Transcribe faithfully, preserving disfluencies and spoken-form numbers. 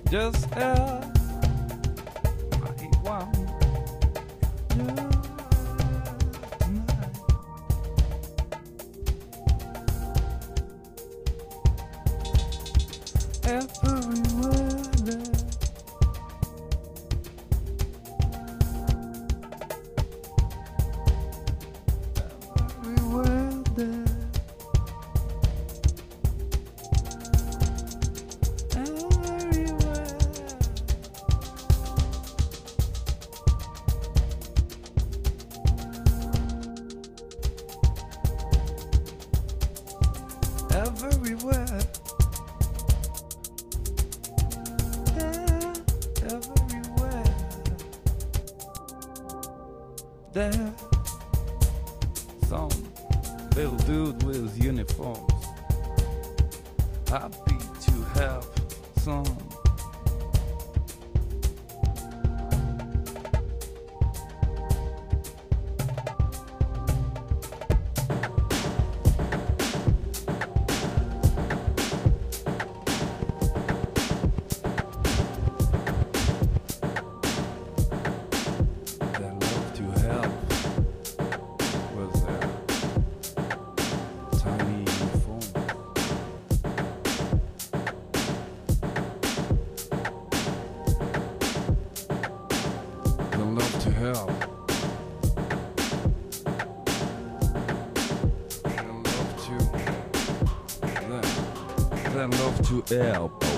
Just as I want you tonight. Everywhere there, everywhere there. Everywhere, yeah, everywhere, there, some little dude with uniforms, happy to have some. Love to help. They love to. They, they love to help.